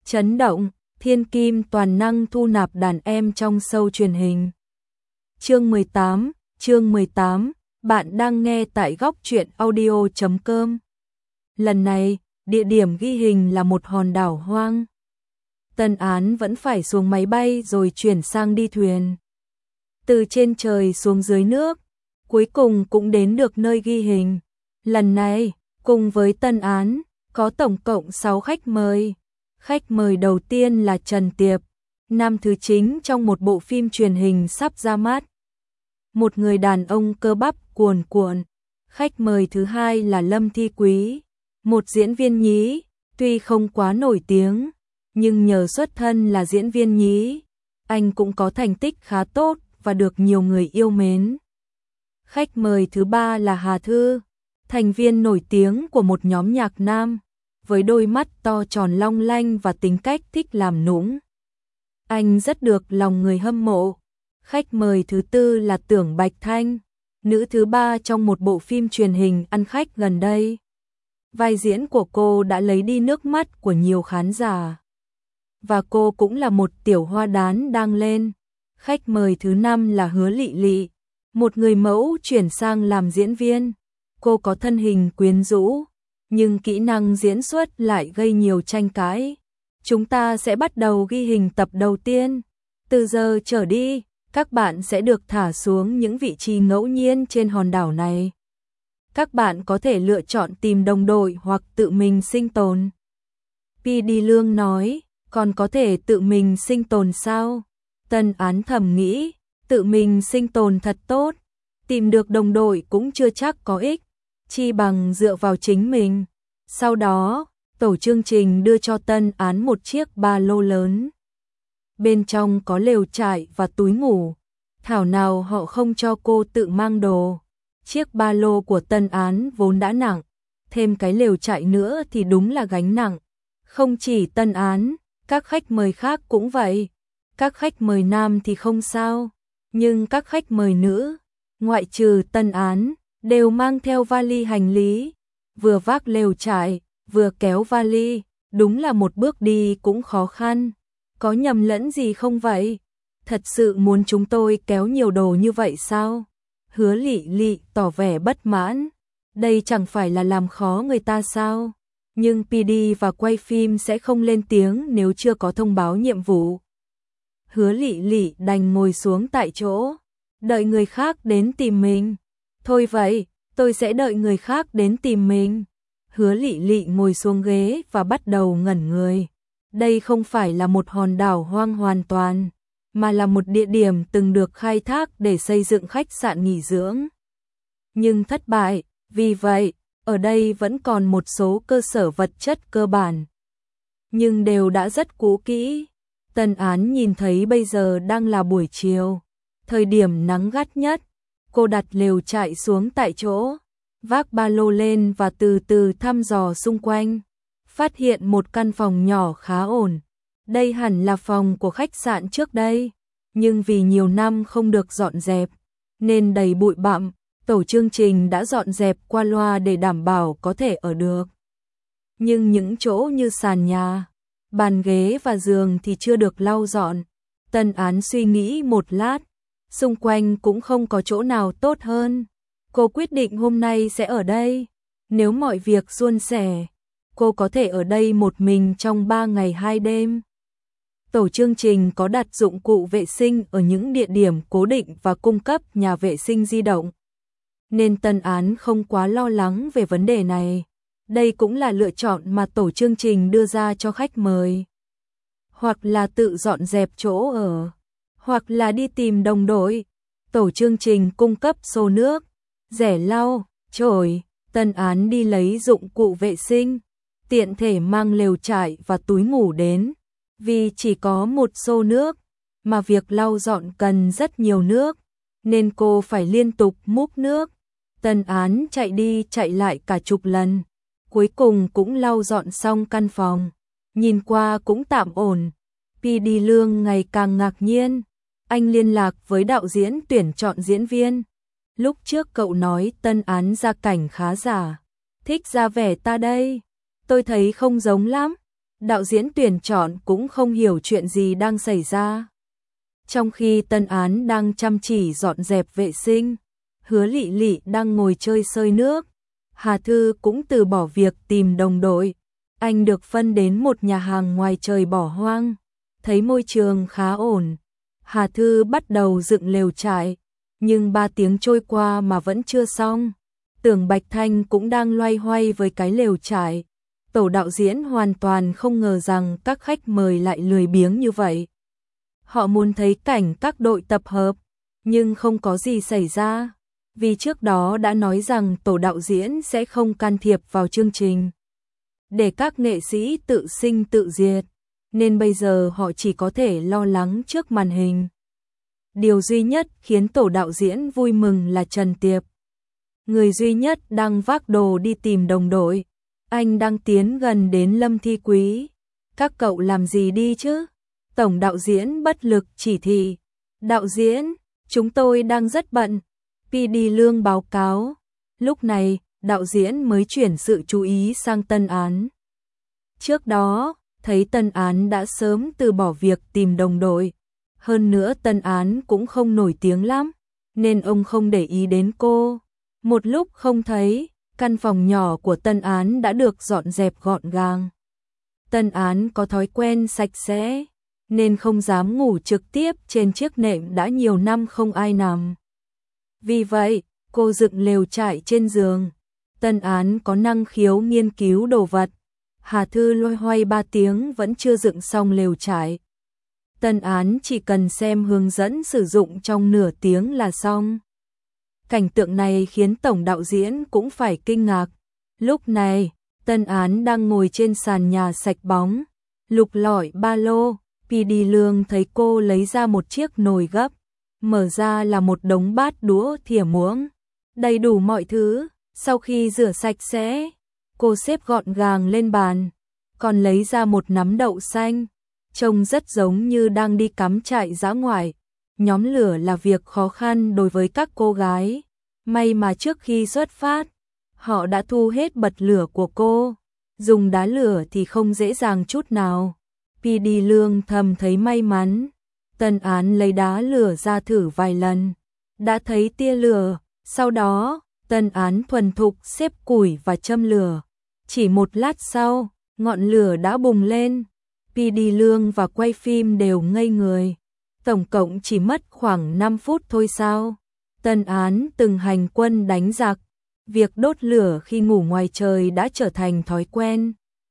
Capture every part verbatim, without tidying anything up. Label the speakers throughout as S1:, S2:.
S1: Chấn động, thiên kim toàn năng thu nạp đàn em trong show truyền hình. Chương mười tám, chương mười tám, bạn đang nghe tại góc truyện audio chấm com. Lần này, địa điểm ghi hình là một hòn đảo hoang. Tân Án vẫn phải xuống máy bay rồi chuyển sang đi thuyền. Từ trên trời xuống dưới nước, cuối cùng cũng đến được nơi ghi hình. Lần này, cùng với Tân Án, có tổng cộng sáu khách mời. Khách mời đầu tiên là Trần Tiệp, nam thứ chính trong một bộ phim truyền hình sắp ra mắt. Một người đàn ông cơ bắp cuồn cuộn. Khách mời thứ hai là Lâm Thi Quý, một diễn viên nhí, tuy không quá nổi tiếng, nhưng nhờ xuất thân là diễn viên nhí, anh cũng có thành tích khá tốt và được nhiều người yêu mến. Khách mời thứ ba là Hà Thư, thành viên nổi tiếng của một nhóm nhạc nam, với đôi mắt to tròn long lanh và tính cách thích làm nũng. Anh rất được lòng người hâm mộ. Khách mời thứ tư là Tưởng Bạch Thanh, nữ thứ ba trong một bộ phim truyền hình ăn khách gần đây. Vai diễn của cô đã lấy đi nước mắt của nhiều khán giả. Và cô cũng là một tiểu hoa đán đang lên. Khách mời thứ năm là Hứa Lị Lị, một người mẫu chuyển sang làm diễn viên. Cô có thân hình quyến rũ, nhưng kỹ năng diễn xuất lại gây nhiều tranh cãi. Chúng ta sẽ bắt đầu ghi hình tập đầu tiên. Từ giờ trở đi, các bạn sẽ được thả xuống những vị trí ngẫu nhiên trên hòn đảo này. Các bạn có thể lựa chọn tìm đồng đội hoặc tự mình sinh tồn. pê đê Lương nói, còn có thể tự mình sinh tồn sao? Tân Án thầm nghĩ, tự mình sinh tồn thật tốt. Tìm được đồng đội cũng chưa chắc có ích, chi bằng dựa vào chính mình. Sau đó, tổ chương trình đưa cho Tân Án một chiếc ba lô lớn. Bên trong có lều trại và túi ngủ. Thảo nào họ không cho cô tự mang đồ. Chiếc ba lô của Tân Án vốn đã nặng, thêm cái lều trại nữa thì đúng là gánh nặng. Không chỉ Tân Án, các khách mời khác cũng vậy. Các khách mời nam thì không sao, nhưng các khách mời nữ, ngoại trừ Tân Án, đều mang theo vali hành lý. Vừa vác lều trại, vừa kéo vali, đúng là một bước đi cũng khó khăn. Có nhầm lẫn gì không vậy? Thật sự muốn chúng tôi kéo nhiều đồ như vậy sao? Hứa Lị Lị tỏ vẻ bất mãn. Đây chẳng phải là làm khó người ta sao? Nhưng pê đê và quay phim sẽ không lên tiếng nếu chưa có thông báo nhiệm vụ. Hứa Lị Lị đành ngồi xuống tại chỗ, đợi người khác đến tìm mình. Thôi vậy, tôi sẽ đợi người khác đến tìm mình. Hứa Lị Lị ngồi xuống ghế và bắt đầu ngẩn người. Đây không phải là một hòn đảo hoang hoàn toàn, mà là một địa điểm từng được khai thác để xây dựng khách sạn nghỉ dưỡng. Nhưng thất bại, vì vậy, ở đây vẫn còn một số cơ sở vật chất cơ bản. Nhưng đều đã rất cũ kỹ. Tân Án nhìn thấy bây giờ đang là buổi chiều, thời điểm nắng gắt nhất. Cô đặt lều trại xuống tại chỗ, vác ba lô lên và từ từ thăm dò xung quanh. Phát hiện một căn phòng nhỏ khá ổn. Đây hẳn là phòng của khách sạn trước đây, nhưng vì nhiều năm không được dọn dẹp, nên đầy bụi bặm. Tổ chương trình đã dọn dẹp qua loa để đảm bảo có thể ở được. Nhưng những chỗ như sàn nhà, bàn ghế và giường thì chưa được lau dọn. Tân Án suy nghĩ một lát, xung quanh cũng không có chỗ nào tốt hơn. Cô quyết định hôm nay sẽ ở đây. Nếu mọi việc suôn sẻ, cô có thể ở đây một mình trong ba ngày hai đêm. Tổ chương trình có đặt dụng cụ vệ sinh ở những địa điểm cố định và cung cấp nhà vệ sinh di động, nên Tân Án không quá lo lắng về vấn đề này. Đây cũng là lựa chọn mà tổ chương trình đưa ra cho khách mời. Hoặc là tự dọn dẹp chỗ ở, hoặc là đi tìm đồng đội. Tổ chương trình cung cấp xô nước, rẻ lau, chổi. Tân Án đi lấy dụng cụ vệ sinh, tiện thể mang lều trại và túi ngủ đến. Vì chỉ có một xô nước, mà việc lau dọn cần rất nhiều nước, nên cô phải liên tục múc nước. Tân Án chạy đi chạy lại cả chục lần, cuối cùng cũng lau dọn xong căn phòng. Nhìn qua cũng tạm ổn. pê đê Lương ngày càng ngạc nhiên. Anh liên lạc với đạo diễn tuyển chọn diễn viên. Lúc trước cậu nói Tân Án gia cảnh khá giả, thích ra vẻ ta đây. Tôi thấy không giống lắm. đạo diễn tuyển chọn cũng không hiểu chuyện gì đang xảy ra. Trong khi Tân Án đang chăm chỉ dọn dẹp vệ sinh, Hứa Lị Lị đang ngồi chơi sơi nước, Hà Thư cũng từ bỏ việc tìm đồng đội. Anh được phân đến một nhà hàng ngoài trời bỏ hoang, thấy môi trường khá ổn. Hà Thư bắt đầu dựng lều trại, nhưng ba tiếng trôi qua mà vẫn chưa xong. Tưởng Bạch Thanh cũng đang loay hoay với cái lều trại. Tổ đạo diễn hoàn toàn không ngờ rằng các khách mời lại lười biếng như vậy. Họ muốn thấy cảnh các đội tập hợp, nhưng không có gì xảy ra, vì trước đó đã nói rằng tổ đạo diễn sẽ không can thiệp vào chương trình, để các nghệ sĩ tự sinh tự diệt, nên bây giờ họ chỉ có thể lo lắng trước màn hình. Điều duy nhất khiến tổ đạo diễn vui mừng là Trần Tiệp, người duy nhất đang vác đồ đi tìm đồng đội. Anh đang tiến gần đến Lâm Thi Quý. Các cậu làm gì đi chứ? Tổng đạo diễn bất lực chỉ thị. Đạo diễn, chúng tôi đang rất bận. pê đê Lương báo cáo. Lúc này, đạo diễn mới chuyển sự chú ý sang Tân Án. Trước đó, thấy Tân Án đã sớm từ bỏ việc tìm đồng đội. Hơn nữa Tân Án cũng không nổi tiếng lắm, nên ông không để ý đến cô. Một lúc không thấy, căn phòng nhỏ của Tân Án đã được dọn dẹp gọn gàng. Tân Án có thói quen sạch sẽ, nên không dám ngủ trực tiếp trên chiếc nệm đã nhiều năm không ai nằm. Vì vậy, cô dựng lều trại trên giường. Tân Án có năng khiếu nghiên cứu đồ vật. Hà Thư loay hoay ba tiếng vẫn chưa dựng xong lều trại. Tân Án chỉ cần xem hướng dẫn sử dụng trong nửa tiếng là xong. Cảnh tượng này khiến tổng đạo diễn cũng phải kinh ngạc. Lúc này, Tân Án đang ngồi trên sàn nhà sạch bóng, lục lọi ba lô. pê đê Lương thấy cô lấy ra một chiếc nồi gấp, mở ra là một đống bát đũa thìa muỗng, đầy đủ mọi thứ. Sau khi rửa sạch sẽ, cô xếp gọn gàng lên bàn, còn lấy ra một nắm đậu xanh, trông rất giống như đang đi cắm trại dã ngoại. Nhóm lửa là việc khó khăn đối với các cô gái. May mà trước khi xuất phát, họ đã thu hết bật lửa của cô. Dùng đá lửa thì không dễ dàng chút nào. pê đê Lương thầm thấy may mắn. Tân Án lấy đá lửa ra thử vài lần, đã thấy tia lửa. Sau đó, Tân Án thuần thục xếp củi và châm lửa. Chỉ một lát sau, ngọn lửa đã bùng lên. pê đê Lương và quay phim đều ngây người. Tổng cộng chỉ mất khoảng năm phút thôi sao? Tân Án từng hành quân đánh giặc, việc đốt lửa khi ngủ ngoài trời đã trở thành thói quen.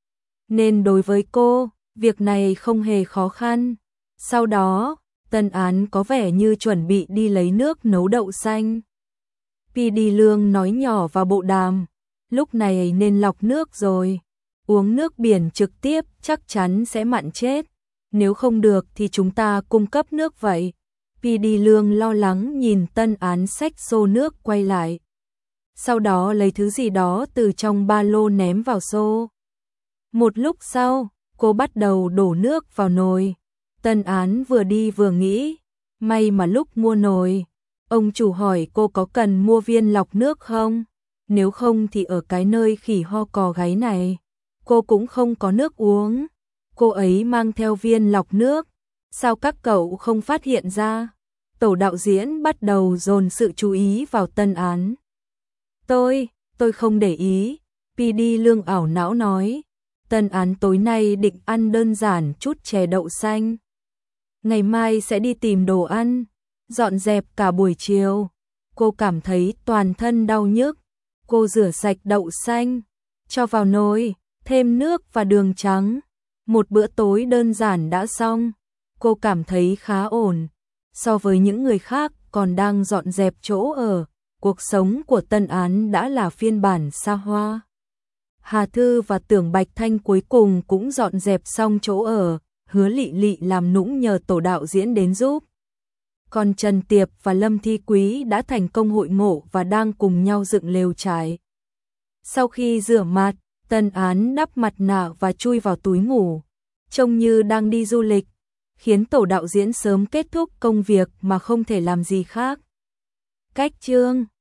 S1: Nên đối với cô, việc này không hề khó khăn. Sau đó, Tân Án có vẻ như chuẩn bị đi lấy nước nấu đậu xanh. pê đê Lương nói nhỏ vào bộ đàm, lúc này nên lọc nước rồi. Uống nước biển trực tiếp chắc chắn sẽ mặn chết. Nếu không được thì chúng ta cung cấp nước vậy. pê đê Lương lo lắng nhìn Tân Án xách xô nước quay lại. Sau đó lấy thứ gì đó từ trong ba lô ném vào xô. Một lúc sau, cô bắt đầu đổ nước vào nồi. Tân Án vừa đi vừa nghĩ, may mà lúc mua nồi, ông chủ hỏi cô có cần mua viên lọc nước không? Nếu không thì ở cái nơi khỉ ho cò gáy này, cô cũng không có nước uống. Cô ấy mang theo viên lọc nước, sao các cậu không phát hiện ra? Tổ đạo diễn bắt đầu dồn sự chú ý vào Tân Án. Tôi, tôi không để ý, pê đê Lương ảo não nói. Tân Án tối nay định ăn đơn giản chút chè đậu xanh. Ngày mai sẽ đi tìm đồ ăn, dọn dẹp cả buổi chiều. Cô cảm thấy toàn thân đau nhức. Cô rửa sạch đậu xanh, cho vào nồi, thêm nước và đường trắng. Một bữa tối đơn giản đã xong. Cô cảm thấy khá ổn. So với những người khác còn đang dọn dẹp chỗ ở, cuộc sống của Tân Án đã là phiên bản xa hoa. Hà Thư và Tưởng Bạch Thanh cuối cùng cũng dọn dẹp xong chỗ ở. Hứa Lị Lị làm nũng nhờ tổ đạo diễn đến giúp. Còn Trần Tiệp và Lâm Thi Quý đã thành công hội ngộ và đang cùng nhau dựng lều trại. Sau khi rửa mặt, Tân Án đắp mặt nạ và chui vào túi ngủ, trông như đang đi du lịch, khiến tổ đạo diễn sớm kết thúc công việc mà không thể làm gì khác. Cách chương